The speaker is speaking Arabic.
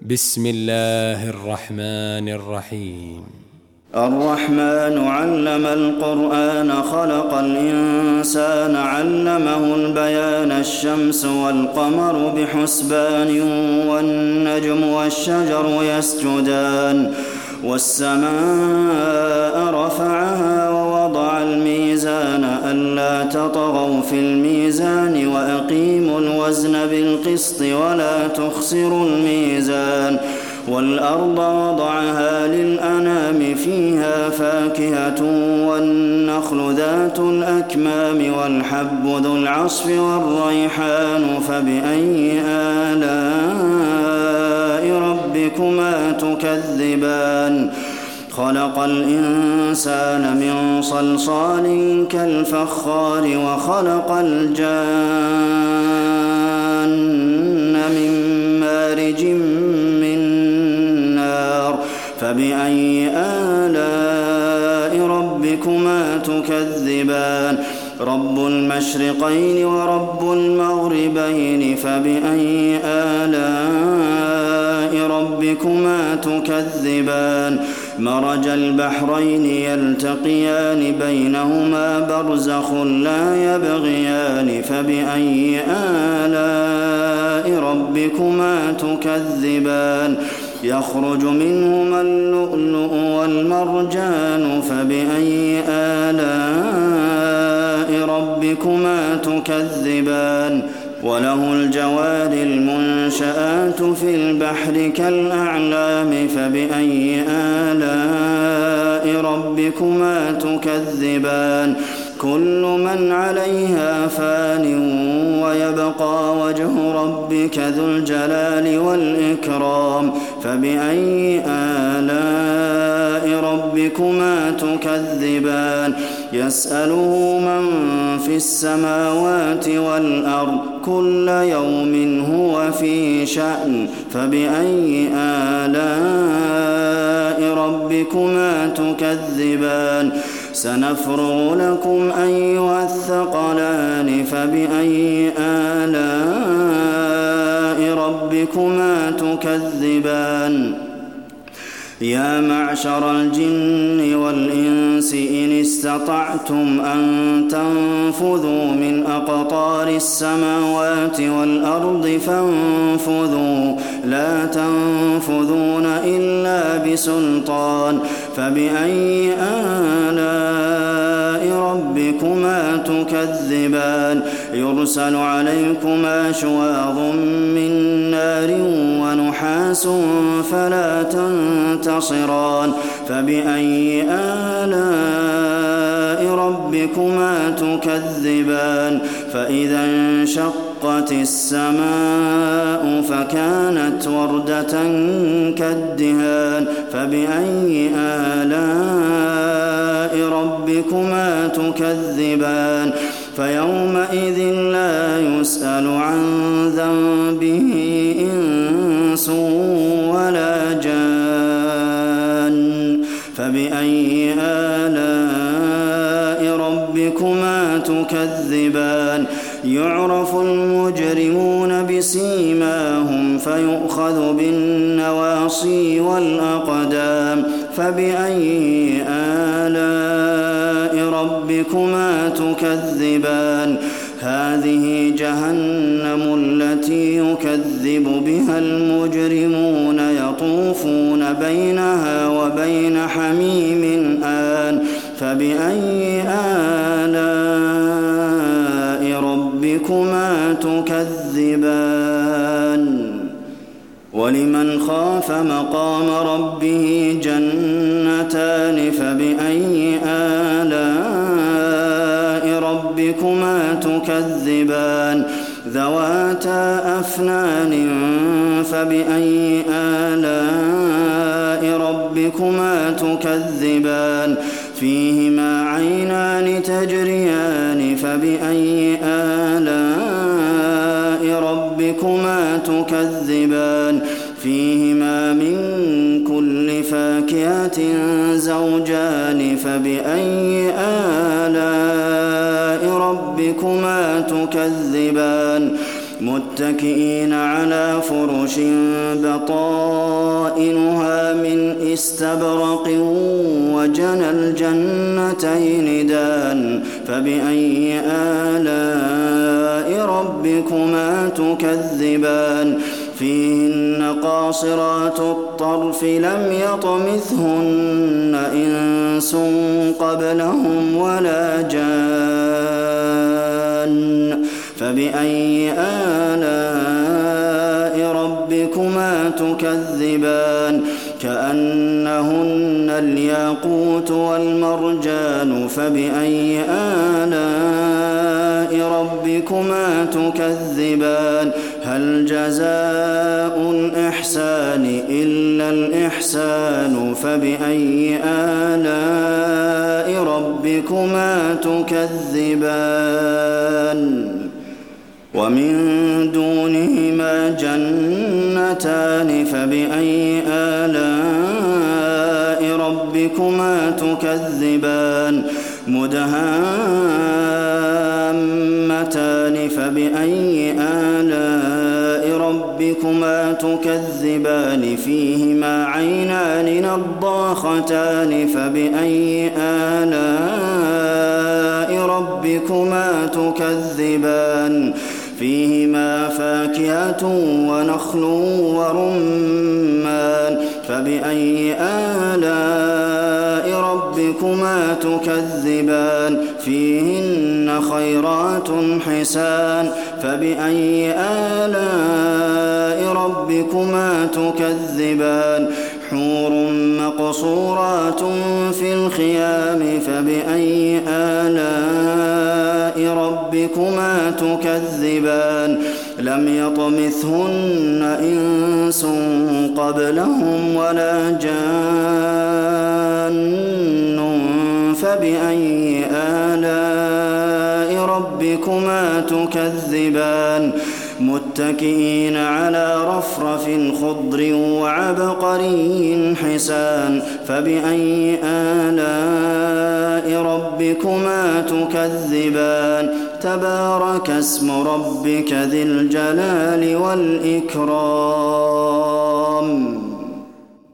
بسم الله الرحمن الرحيم. الرحمن علم القرآن خلق الإنسان علمه البيان الشمس والقمر بحسبان والنجم والشجر يسجدان والسماء رفعها ووضع الميزان ألا تطغوا في الميزان وأقيموا الوزن بالقسط ولا تخسروا الميزان والأرض وضعها للأنام فيها فاكهة والنخل ذات الأكمام والحب ذو العصف والريحان فبأي آلاء ربكما تكذبان خلق الإنسان من صلصال كالفخار وخلق الجان من مارج من نار فبأي آلاء ربكما تكذبان رب المشرقين ورب المغربين فبأي آلاء ربكما تكذبان مرج البحرين يلتقيان بينهما برزخ لا يبغيان فبأي آلاء ربكما تكذبان يخرج منهما اللؤلؤ والمرجان فبأي آلاء ربكما تكذبان وله الجوار المنشآت في البحر كالأعلام فبأي آلاء ربكما تكذبان كل من عليها فان ويبقى وجه ربك ذو الجلال والإكرام فبأي آلاء ربكما تكذبان يسأله من في السماوات والأرض كل يوم هو في شأن فبأي آلاء ربكما تكذبان سنفرغ لكم أيها الثقلان فبأي آلاء ربكما تكذبان يا معشر الجن والإنس إن استطعتم أن تنفذوا من أقطار السماوات والأرض فانفذوا لا تنفذون إلا بسلطان فبأي آلاء ربكما تكذبان يرسل عليكما شواظ من نار ونحاس فلا تنتصران فبأي آلاء ربكما تكذبان فإذا انشقت السماء فكانت وردة كالدهان فبأي آلاء ربكما تكذبان فيومئذ لا يسأل عن ذنبه إنس ولا جان فبأي آلاء ربكما تكذبان يعرف المجرمون بسيماهم فيؤخذ بالنواصي والأقدام فبأي آلاء ربكما تكذبان هذه جهنم التي يكذب بها المجرمون يطوفون بينها وبين حميم آن فبأي آلاء ربكما تكذبان ولمن خاف مقام ربه جنتان فبأي آلاء ربكما تكذبان ذواتا أفنان فبأي آلاء ربكما تكذبان فيهما عينان تجريان فبأي آلاء ربكما تكذبان فيهما من كل فاكهة زوجان فبأي آلاء ربكما تكذبان متكئين على فرش بطائنها من استبرق وجنى الجنتين دان فبأي آلاء ربكما تكذبان فيهن قاصرات الطرف لم يطمثهن إنس قبلهم ولا جان فبأي آلاء ربكما تكذبان كأنهن الياقوت والمرجان فبأي آلاء ربكما تكذبان هل جزاء الإحسان إلا الإحسان فبأي آلاء ربكما تكذبان ومن دونهما جنتان فبأي آلاء ربكما تكذبان مدهامتان فبأي آلاء ربكما تكذبان فيهما عينان نضاختان فبأي آلاء ربكما تكذبان فيهما فاكهة ونخل ورمان فبأي آلاء ربكما تكذبان فيهن خيرات حسان فبأي آلاء ربكما تكذبان حور مقصورات في الخيام فبأي آلاء ربكما تكذبان لم يطمثهن إنس قبلهم ولا جان فبأي آلاء ربكما تكذبان متكئين على رفرف خضر وعبقري حسان فبأي آلاء ربكما تكذبان تبارك اسم ربك ذي الجلال والإكرام